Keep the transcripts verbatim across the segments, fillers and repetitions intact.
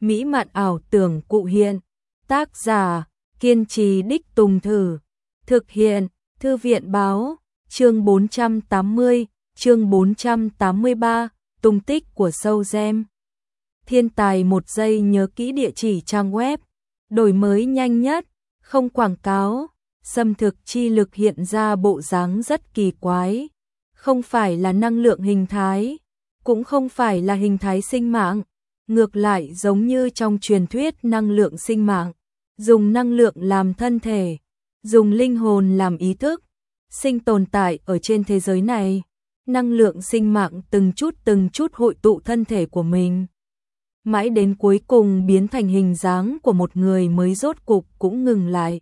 mỹ mạn ảo tưởng cụ hiện. Tác giả, kiên trì đích tùng thử. Thực hiện, Thư viện báo, chương bốn trăm tám mươi, chương bốn trăm tám mươi ba, tung tích của Sâu Gem. Thiên tài một giây nhớ kỹ địa chỉ trang web, đổi mới nhanh nhất, không quảng cáo, xâm thực chi lực hiện ra bộ dáng rất kỳ quái. Không phải là năng lượng hình thái, cũng không phải là hình thái sinh mạng, ngược lại giống như trong truyền thuyết năng lượng sinh mạng, dùng năng lượng làm thân thể, dùng linh hồn làm ý thức, sinh tồn tại ở trên thế giới này. Năng lượng sinh mạng từng chút từng chút hội tụ thân thể của mình, mãi đến cuối cùng biến thành hình dáng của một người mới rốt cục cũng ngừng lại.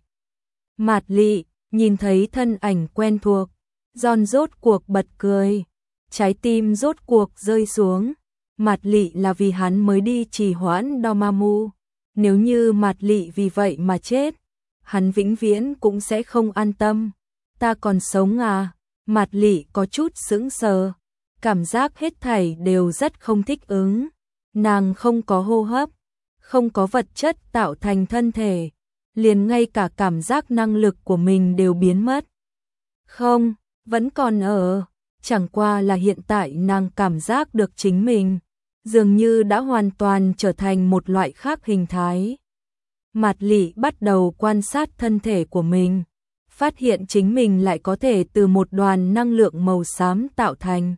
Mạt Lị nhìn thấy thân ảnh quen thuộc, John rốt cuộc bật cười, trái tim rốt cuộc rơi xuống. Mạt Lị là vì hắn mới đi trì hoãn Dormammu, nếu như Mạt Lị vì vậy mà chết, hắn vĩnh viễn cũng sẽ không an tâm. Ta còn sống à? Mạt Lị có chút sững sờ, cảm giác hết thảy đều rất không thích ứng. Nàng không có hô hấp, không có vật chất tạo thành thân thể, liền ngay cả cảm giác năng lực của mình đều biến mất. Không, vẫn còn ở, chẳng qua là hiện tại nàng cảm giác được chính mình dường như đã hoàn toàn trở thành một loại khác hình thái. Mạt Lị bắt đầu quan sát thân thể của mình, phát hiện chính mình lại có thể từ một đoàn năng lượng màu xám tạo thành.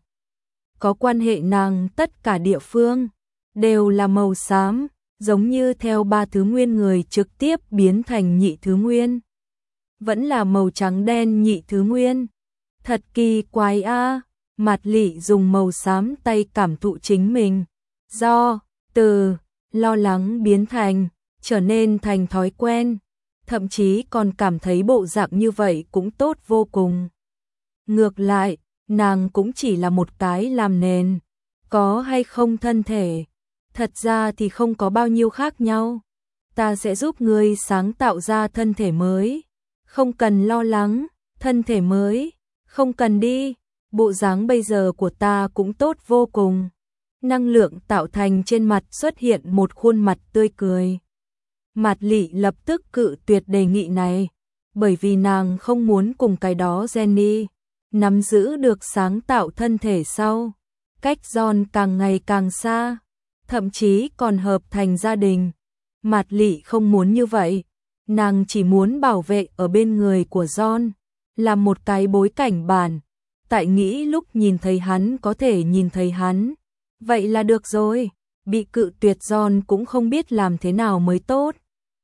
Có quan hệ nàng tất cả địa phương đều là màu xám, giống như theo ba thứ nguyên người trực tiếp biến thành nhị thứ nguyên. Vẫn là màu trắng đen nhị thứ nguyên. Thật kỳ quái a. À. Mạt Lị dùng màu xám tay cảm thụ chính mình, do từ lo lắng biến thành trở nên thành thói quen, thậm chí còn cảm thấy bộ dạng như vậy cũng tốt vô cùng. Ngược lại, nàng cũng chỉ là một cái làm nền, có hay không thân thể, thật ra thì không có bao nhiêu khác nhau. Ta sẽ giúp ngươi sáng tạo ra thân thể mới, không cần lo lắng, thân thể mới, không cần đi, bộ dáng bây giờ của ta cũng tốt vô cùng. Năng lượng tạo thành trên mặt xuất hiện một khuôn mặt tươi cười. Mạt Lị lập tức cự tuyệt đề nghị này, bởi vì nàng không muốn cùng cái đó Jenny nắm giữ được sáng tạo thân thể sau. Cách John càng ngày càng xa, thậm chí còn hợp thành gia đình. Mạt Lị không muốn như vậy, nàng chỉ muốn bảo vệ ở bên người của John, làm một cái bối cảnh bản. Tại nghĩ lúc nhìn thấy hắn có thể nhìn thấy hắn, vậy là được rồi. Bị cự tuyệt John cũng không biết làm thế nào mới tốt.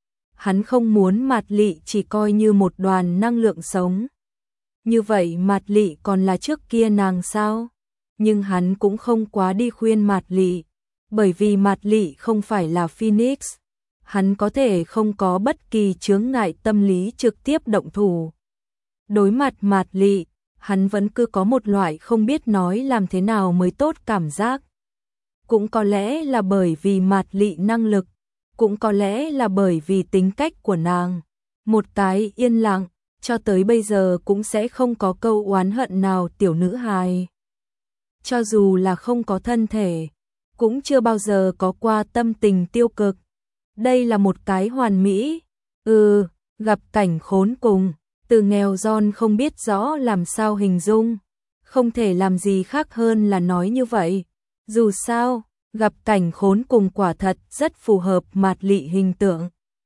Hắn không muốn Mạt Lị chỉ coi như một đoàn năng lượng sống. Như vậy Mạt Lị còn là trước kia nàng sao? Nhưng hắn cũng không quá đi khuyên Mạt Lị, bởi vì Mạt Lị không phải là Phoenix. Hắn có thể không có bất kỳ chướng ngại tâm lý trực tiếp động thủ. Đối mặt Mạt Lị, hắn vẫn cứ có một loại không biết nói làm thế nào mới tốt cảm giác. Cũng có lẽ là bởi vì Mạt Lị năng lực, cũng có lẽ là bởi vì tính cách của nàng. Một cái yên lặng, cho tới bây giờ cũng sẽ không có câu oán hận nào tiểu nữ hài. Cho dù là không có thân thể, cũng chưa bao giờ có qua tâm tình tiêu cực. Đây là một cái hoàn mỹ. Ừ, gặp cảnh khốn cùng, từ nghèo John không biết rõ làm sao hình dung. Không thể làm gì khác hơn là nói như vậy. Dù sao, gặp cảnh khốn cùng quả thật rất phù hợp Mạt Lị hình tượng.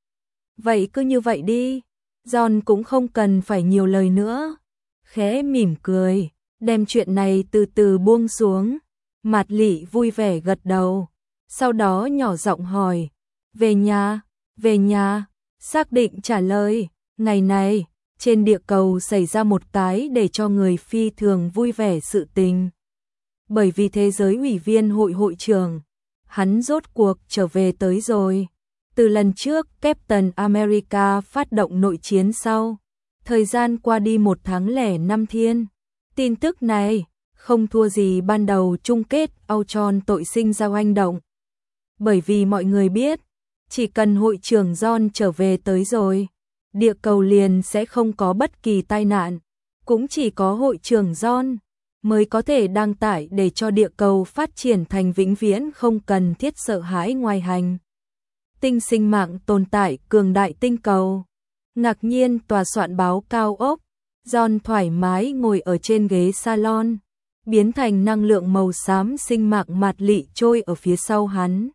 Vậy cứ như vậy đi, John cũng không cần phải nhiều lời nữa. Khẽ mỉm cười, đem chuyện này từ từ buông xuống. Mạt Lị vui vẻ gật đầu, sau đó nhỏ giọng hỏi, về nhà, về nhà, xác định trả lời. Ngày này, trên địa cầu xảy ra một cái để cho người phi thường vui vẻ sự tình. Bởi vì thế giới ủy viên hội hội trưởng, hắn rốt cuộc trở về tới rồi. Từ lần trước Captain America phát động nội chiến sau, thời gian qua đi một tháng lẻ năm thiên. Tin tức này không thua gì ban đầu chung kết Ultron tội sinh ra oanh động. Bởi vì mọi người biết, chỉ cần hội trưởng John trở về tới rồi, địa cầu liền sẽ không có bất kỳ tai nạn. Cũng chỉ có hội trưởng John mới có thể đăng tải để cho địa cầu phát triển thành vĩnh viễn không cần thiết sợ hãi ngoài hành. tinh sinh mạng tồn tại cường đại tinh cầu. Ngạc nhiên tòa soạn báo cao ốc, John thoải mái ngồi ở trên ghế salon, biến thành năng lượng màu xám sinh mạng mạt lị trôi ở phía sau hắn.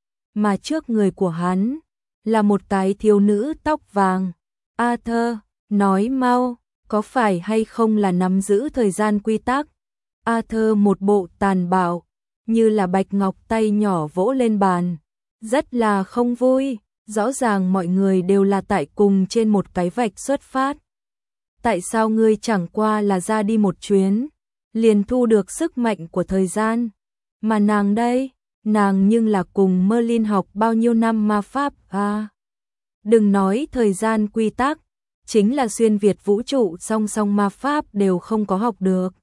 Mà trước người của hắn là một cái thiếu nữ tóc vàng. Arthur, nói mau, có phải hay không là nắm giữ thời gian quy tắc? Arthur một bộ tàn bạo, như là bạch ngọc tay nhỏ vỗ lên bàn. Rất là không vui, rõ ràng mọi người đều là tại cùng trên một cái vạch xuất phát. Tại sao ngươi chẳng qua là ra đi một chuyến, liền thu được sức mạnh của thời gian? Mà nàng đây, nàng nhưng là cùng Merlin học bao nhiêu năm ma pháp à? Đừng nói thời gian quy tắc, chính là xuyên việt vũ trụ song song ma pháp đều không có học được.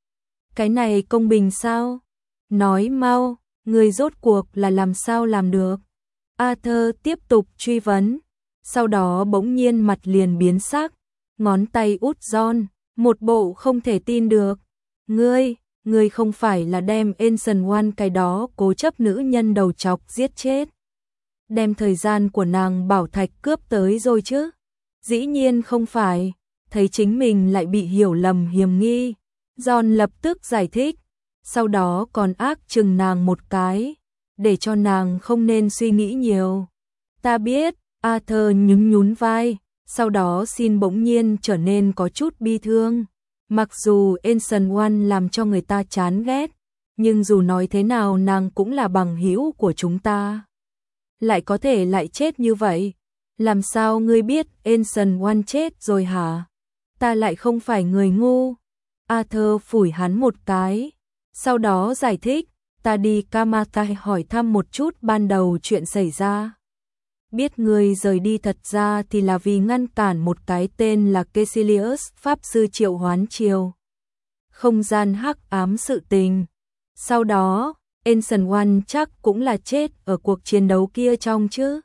Cái này công bình sao? Nói mau, người rốt cuộc là làm sao làm được? Arthur tiếp tục truy vấn, sau đó bỗng nhiên mặt liền biến sắc, ngón tay út John, một bộ không thể tin được. Ngươi, ngươi không phải là đem Ancient One cái đó cố chấp nữ nhân đầu chọc giết chết. Đem thời gian của nàng bảo thạch cướp tới rồi chứ? Dĩ nhiên không phải, thấy chính mình lại bị hiểu lầm hiềm nghi. John lập tức giải thích, sau đó còn ác chừng nàng một cái, để cho nàng không nên suy nghĩ nhiều. Ta biết, Arthur nhún nhún vai, sau đó xin bỗng nhiên trở nên có chút bi thương. Mặc dù Ancient One làm cho người ta chán ghét, nhưng dù nói thế nào nàng cũng là bằng hữu của chúng ta. Lại có thể lại chết như vậy? Làm sao ngươi biết Ancient One chết rồi hả? Ta lại không phải người ngu. Arthur phủi hắn một cái, sau đó giải thích, ta đi Kamatai hỏi thăm một chút ban đầu chuyện xảy ra. Biết ngươi rời đi thật ra thì là vì ngăn cản một cái tên là Caecilius Pháp Sư triệu hoán chiều không gian hắc ám sự tình. Sau đó, Ancient One chắc cũng là chết ở cuộc chiến đấu kia trong chứ.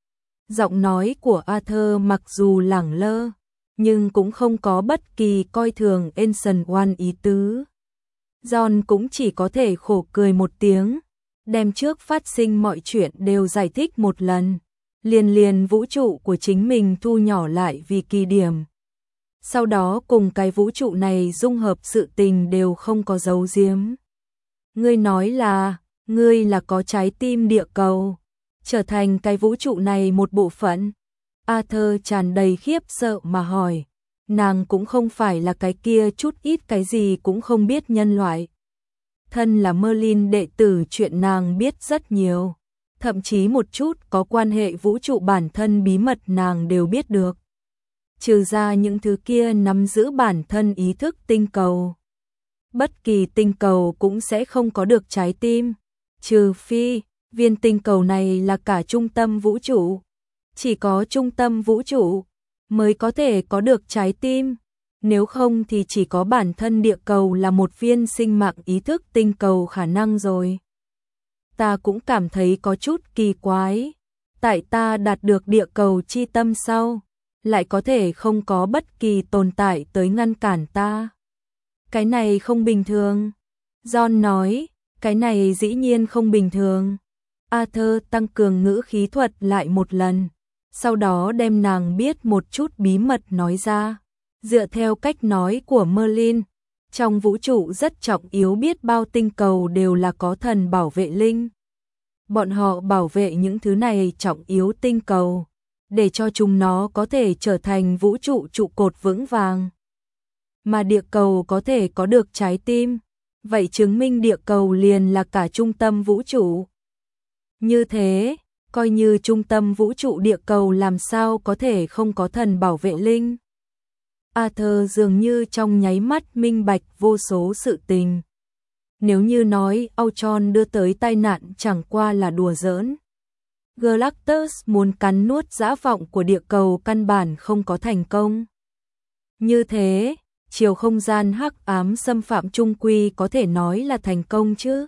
Giọng nói của Arthur mặc dù lẳng lơ, nhưng cũng không có bất kỳ coi thường Ancient One ý tứ. John cũng chỉ có thể khổ cười một tiếng, đem trước phát sinh mọi chuyện đều giải thích một lần, liền liền vũ trụ của chính mình thu nhỏ lại vì kỳ điểm. Sau đó cùng cái vũ trụ này dung hợp sự tình đều không có giấu giếm. Ngươi nói là, ngươi là có trái tim địa cầu, trở thành cái vũ trụ này một bộ phận. Arthur tràn đầy khiếp sợ mà hỏi, nàng cũng không phải là cái kia chút ít cái gì cũng không biết nhân loại. Thân là Merlin đệ tử, chuyện nàng biết rất nhiều, thậm chí một chút có quan hệ vũ trụ bản thân bí mật nàng đều biết được. Trừ ra những thứ kia nắm giữ bản thân ý thức tinh cầu. Bất kỳ tinh cầu cũng sẽ không có được trái tim, trừ phi viên tinh cầu này là cả trung tâm vũ trụ. Chỉ có trung tâm vũ trụ mới có thể có được trái tim, nếu không thì chỉ có bản thân địa cầu là một viên sinh mạng ý thức tinh cầu khả năng rồi. Ta cũng cảm thấy có chút kỳ quái, tại ta đạt được địa cầu chi tâm sau, lại có thể không có bất kỳ tồn tại tới ngăn cản ta. Cái này không bình thường. John nói, cái này dĩ nhiên không bình thường. Arthur tăng cường ngữ khí thuật lại một lần, sau đó đem nàng biết một chút bí mật nói ra. Dựa theo cách nói của Merlin, trong vũ trụ rất trọng yếu biết bao tinh cầu đều là có thần bảo vệ linh. Bọn họ bảo vệ những thứ này trọng yếu tinh cầu, để cho chúng nó có thể trở thành vũ trụ trụ cột vững vàng. Mà địa cầu có thể có được trái tim, vậy chứng minh địa cầu liền là cả trung tâm vũ trụ. Như thế, coi như trung tâm vũ trụ địa cầu làm sao có thể không có thần bảo vệ linh. Arthur dường như trong nháy mắt minh bạch vô số sự tình. Nếu như nói Ultron đưa tới tai nạn chẳng qua là đùa giỡn, Galactus muốn cắn nuốt dã vọng của địa cầu căn bản không có thành công. Như thế, chiều không gian hắc ám xâm phạm trung quy có thể nói là thành công chứ.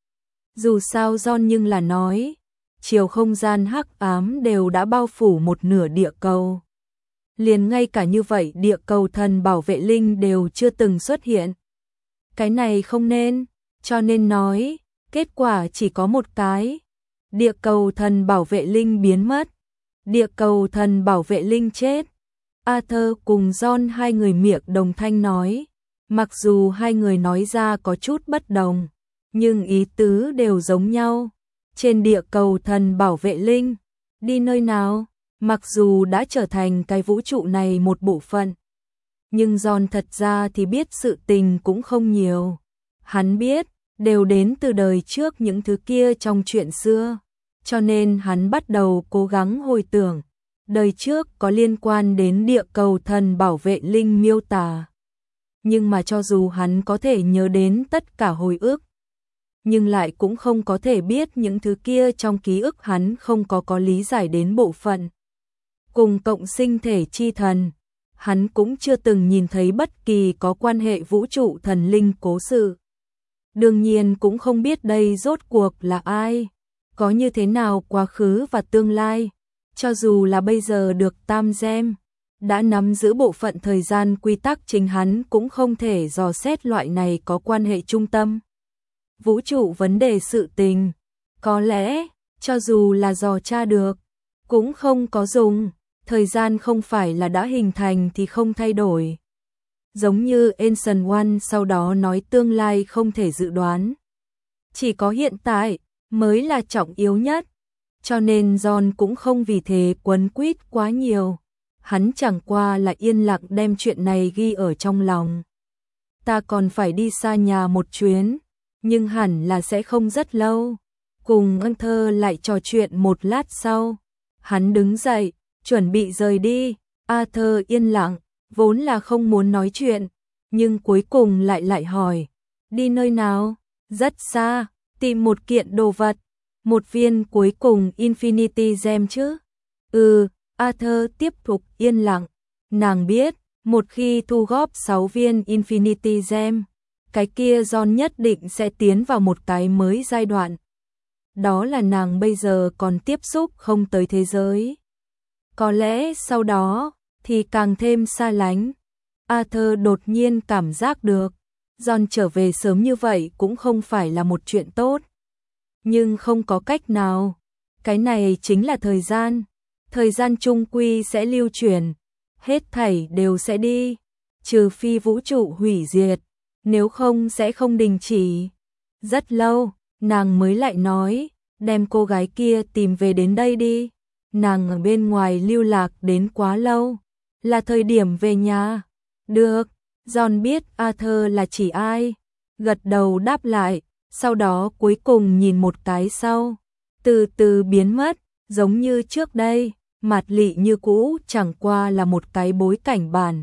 Dù sao John nhưng là nói, chiều không gian hắc ám đều đã bao phủ một nửa địa cầu. Liền ngay cả như vậy địa cầu thần bảo vệ linh đều chưa từng xuất hiện. Cái này không nên, cho nên nói, kết quả chỉ có một cái. Địa cầu thần bảo vệ linh biến mất. Địa cầu thần bảo vệ linh chết. Arthur cùng John hai người miệng đồng thanh nói. Mặc dù hai người nói ra có chút bất đồng, nhưng ý tứ đều giống nhau. Trên địa cầu thần bảo vệ linh, đi nơi nào? Mặc dù đã trở thành cái vũ trụ này một bộ phận, nhưng John thật ra thì biết sự tình cũng không nhiều. Hắn biết, đều đến từ đời trước những thứ kia trong chuyện xưa, cho nên hắn bắt đầu cố gắng hồi tưởng. Đời trước có liên quan đến địa cầu thần bảo vệ linh miêu tả. Nhưng mà cho dù hắn có thể nhớ đến tất cả hồi ức, nhưng lại cũng không có thể biết những thứ kia trong ký ức hắn không có có lý giải đến bộ phận. Cùng cộng sinh thể chi thần, hắn cũng chưa từng nhìn thấy bất kỳ có quan hệ vũ trụ thần linh cố sự. Đương nhiên cũng không biết đây rốt cuộc là ai, có như thế nào quá khứ và tương lai. Cho dù là bây giờ được Tam Gem đã nắm giữ bộ phận thời gian quy tắc, chính hắn cũng không thể dò xét loại này có quan hệ trung tâm vũ trụ vấn đề sự tình. Có lẽ, cho dù là dò tra được, cũng không có dùng. Thời gian không phải là đã hình thành thì không thay đổi. Giống như Ancient One sau đó nói tương lai không thể dự đoán. Chỉ có hiện tại mới là trọng yếu nhất. Cho nên John cũng không vì thế quấn quýt quá nhiều. Hắn chẳng qua là yên lặng đem chuyện này ghi ở trong lòng. Ta còn phải đi xa nhà một chuyến, nhưng hẳn là sẽ không rất lâu. Cùng Arthur lại trò chuyện một lát sau, hắn đứng dậy, chuẩn bị rời đi. Arthur yên lặng, vốn là không muốn nói chuyện, nhưng cuối cùng lại lại hỏi, đi nơi nào? Rất xa, tìm một kiện đồ vật, một viên cuối cùng Infinity Gem chứ? Ừ, Arthur tiếp tục yên lặng. Nàng biết, một khi thu góp sáu viên Infinity Gem, cái kia John nhất định sẽ tiến vào một cái mới giai đoạn. Đó là nàng bây giờ còn tiếp xúc không tới thế giới. Có lẽ sau đó thì càng thêm xa lánh. Arthur đột nhiên cảm giác được John trở về sớm như vậy cũng không phải là một chuyện tốt. Nhưng không có cách nào. Cái này chính là thời gian. Thời gian chung quy sẽ lưu chuyển. Hết thảy đều sẽ đi. Trừ phi vũ trụ hủy diệt. Nếu không sẽ không đình chỉ. Rất lâu, nàng mới lại nói, đem cô gái kia tìm về đến đây đi. Nàng ở bên ngoài lưu lạc đến quá lâu. Là thời điểm về nhà. Được, John biết Arthur là chỉ ai. Gật đầu đáp lại, sau đó cuối cùng nhìn một cái sau. Từ từ biến mất, giống như trước đây, mặt lị như cũ chẳng qua là một cái bối cảnh bản.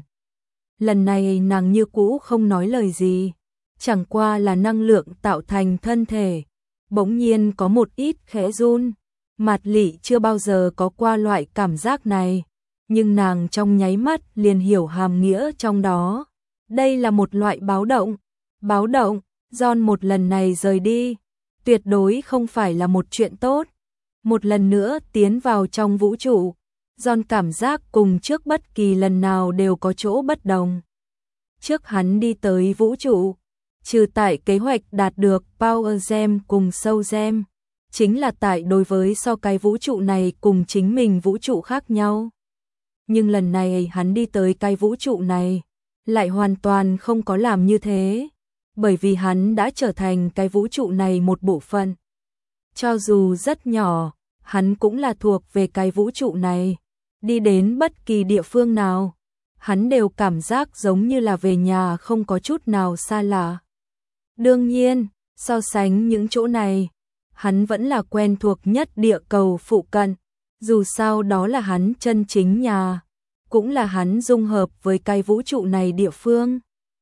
Lần này nàng như cũ không nói lời gì, chẳng qua là năng lượng tạo thành thân thể. Bỗng nhiên có một ít khẽ run. Mạt Lị chưa bao giờ có qua loại cảm giác này, nhưng nàng trong nháy mắt liền hiểu hàm nghĩa trong đó. Đây là một loại báo động. Báo động, John một lần này rời đi, tuyệt đối không phải là một chuyện tốt. Một lần nữa tiến vào trong vũ trụ, John cảm giác cùng trước bất kỳ lần nào đều có chỗ bất đồng. Trước hắn đi tới vũ trụ, trừ tại kế hoạch đạt được Power Gem cùng Soul Gem, chính là tại đối với so cái vũ trụ này cùng chính mình vũ trụ khác nhau. Nhưng lần này hắn đi tới cái vũ trụ này, lại hoàn toàn không có làm như thế, bởi vì hắn đã trở thành cái vũ trụ này một bộ phận. Cho dù rất nhỏ, hắn cũng là thuộc về cái vũ trụ này. Đi đến bất kỳ địa phương nào, hắn đều cảm giác giống như là về nhà, không có chút nào xa lạ. Đương nhiên, so sánh những chỗ này, hắn vẫn là quen thuộc nhất địa cầu phụ cận, dù sao đó là hắn chân chính nhà, cũng là hắn dung hợp với cái vũ trụ này địa phương.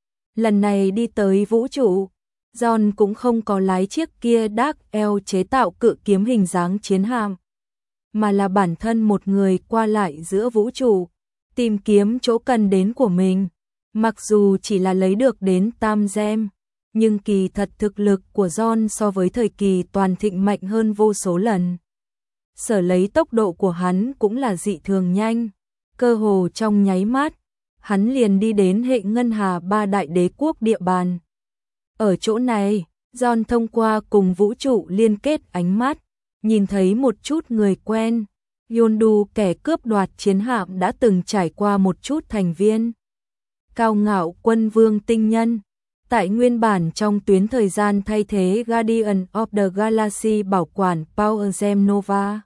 Lần này đi tới vũ trụ, John cũng không có lái chiếc kia Dark Elf chế tạo cự kiếm hình dáng chiến hạm, mà là bản thân một người qua lại giữa vũ trụ, tìm kiếm chỗ cần đến của mình. Mặc dù chỉ là lấy được đến Tam Gem, nhưng kỳ thật thực lực của John so với thời kỳ toàn thịnh mạnh hơn vô số lần. Sở lấy tốc độ của hắn cũng là dị thường nhanh, cơ hồ trong nháy mắt, hắn liền đi đến hệ ngân hà ba đại đế quốc địa bàn. Ở chỗ này, John thông qua cùng vũ trụ liên kết ánh mắt, nhìn thấy một chút người quen. Yondu, kẻ cướp đoạt chiến hạm đã từng trải qua một chút thành viên. Cao ngạo quân vương tinh nhân. Tại nguyên bản trong tuyến thời gian thay thế Guardian of the Galaxy bảo quản Power Gem Nova.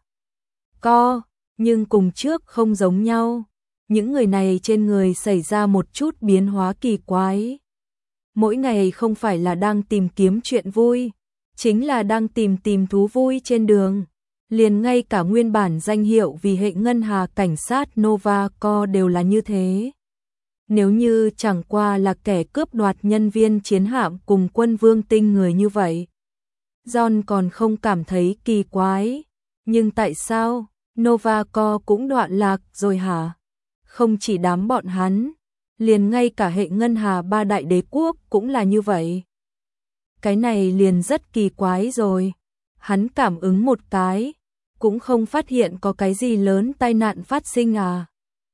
Co, nhưng cùng trước không giống nhau. Những người này trên người xảy ra một chút biến hóa kỳ quái. Mỗi ngày không phải là đang tìm kiếm chuyện vui, chính là đang tìm tìm thú vui trên đường. Liền ngay cả nguyên bản danh hiệu vì hệ ngân hà cảnh sát Nova Co đều là như thế. Nếu như chẳng qua là kẻ cướp đoạt nhân viên chiến hạm cùng quân vương tinh người như vậy, John còn không cảm thấy kỳ quái. Nhưng tại sao Nova Co cũng đoạn lạc rồi hả? Không chỉ đám bọn hắn, liền ngay cả hệ ngân hà ba đại đế quốc cũng là như vậy. Cái này liền rất kỳ quái rồi. Hắn cảm ứng một cái, cũng không phát hiện có cái gì lớn tai nạn phát sinh à.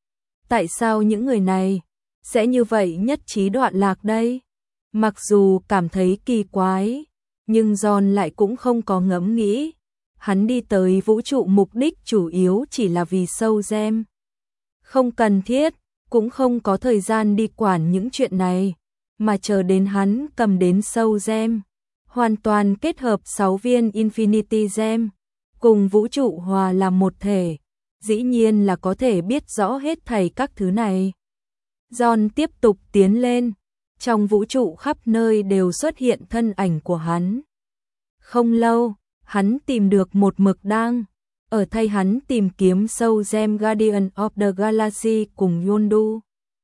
Tại sao những người này sẽ như vậy nhất trí đoạn lạc đây? Mặc dù cảm thấy kỳ quái, nhưng John lại cũng không có ngẫm nghĩ. Hắn đi tới vũ trụ mục đích chủ yếu chỉ là vì Soul Gem. Không cần thiết, cũng không có thời gian đi quản những chuyện này, mà chờ đến hắn cầm đến Soul Gem, hoàn toàn kết hợp sáu viên Infinity Gem, cùng vũ trụ hòa làm một thể, dĩ nhiên là có thể biết rõ hết thảy các thứ này. John tiếp tục tiến lên, trong vũ trụ khắp nơi đều xuất hiện thân ảnh của hắn. Không lâu, hắn tìm được một mực đang ở thay hắn tìm kiếm Soul Gem Guardian of the Galaxy cùng Yondu.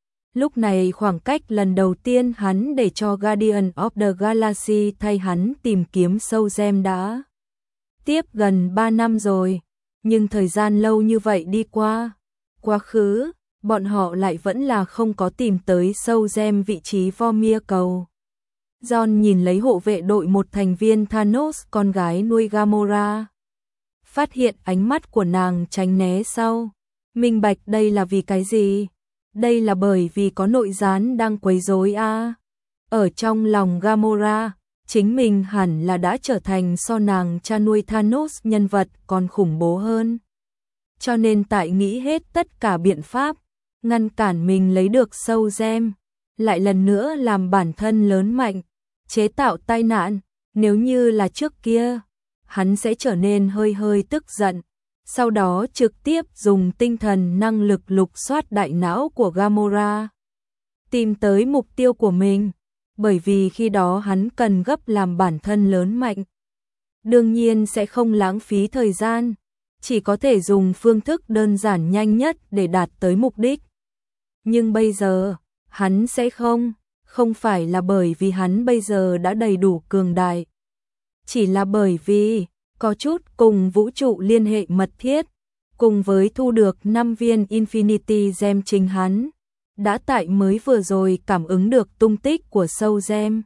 Lúc này khoảng cách lần đầu tiên hắn để cho Guardian of the Galaxy thay hắn tìm kiếm Soul Gem đã tiếp gần ba năm rồi, nhưng thời gian lâu như vậy đi qua, quá khứ, bọn họ lại vẫn là không có tìm tới Soul Gem vị trí Vormir cầu. John nhìn lấy hộ vệ đội một thành viên Thanos, con gái nuôi Gamora. Phát hiện ánh mắt của nàng tránh né sau. Minh bạch đây là vì cái gì? Đây là bởi vì có nội gián đang quấy rối a. Ở trong lòng Gamora, chính mình hẳn là đã trở thành so nàng cha nuôi Thanos nhân vật còn khủng bố hơn. Cho nên tại nghĩ hết tất cả biện pháp, ngăn cản mình lấy được Soul Gem, lại lần nữa làm bản thân lớn mạnh, chế tạo tai nạn. Nếu như là trước kia, hắn sẽ trở nên hơi hơi tức giận, sau đó trực tiếp dùng tinh thần năng lực lục soát đại não của Gamora, tìm tới mục tiêu của mình, bởi vì khi đó hắn cần gấp làm bản thân lớn mạnh. Đương nhiên sẽ không lãng phí thời gian, chỉ có thể dùng phương thức đơn giản nhanh nhất để đạt tới mục đích. Nhưng bây giờ, hắn sẽ không, không phải là bởi vì hắn bây giờ đã đầy đủ cường đại, chỉ là bởi vì có chút cùng vũ trụ liên hệ mật thiết, cùng với thu được năm viên Infinity Gem chính hắn đã tại mới vừa rồi cảm ứng được tung tích của Soul Gem.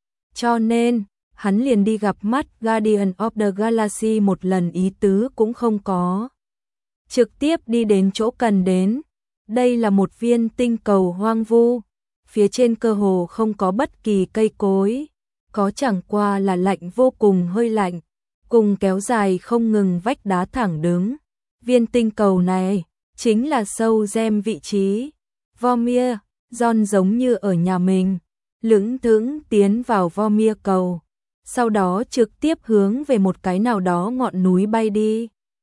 Cho nên, hắn liền đi gặp mắt Guardian of the Galaxy một lần ý tứ cũng không có. Trực tiếp đi đến chỗ cần đến. Đây là một viên tinh cầu hoang vu, phía trên cơ hồ không có bất kỳ cây cối, có chẳng qua là lạnh vô cùng hơi lạnh, cùng kéo dài không ngừng vách đá thẳng đứng. Viên tinh cầu này chính là Soul Gem vị trí. Vormir, John giống như ở nhà mình, lững thững tiến vào Vormir cầu, sau đó trực tiếp hướng về một cái nào đó ngọn núi bay đi.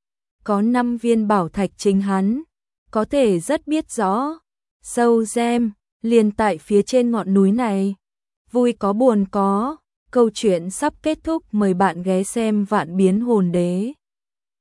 Có năm viên bảo thạch chính hắn có thể rất biết rõ. Soul Gem liền tại phía trên ngọn núi này. Vui có buồn có, câu chuyện sắp kết thúc, mời bạn ghé xem Vạn Biến Hồn Đế.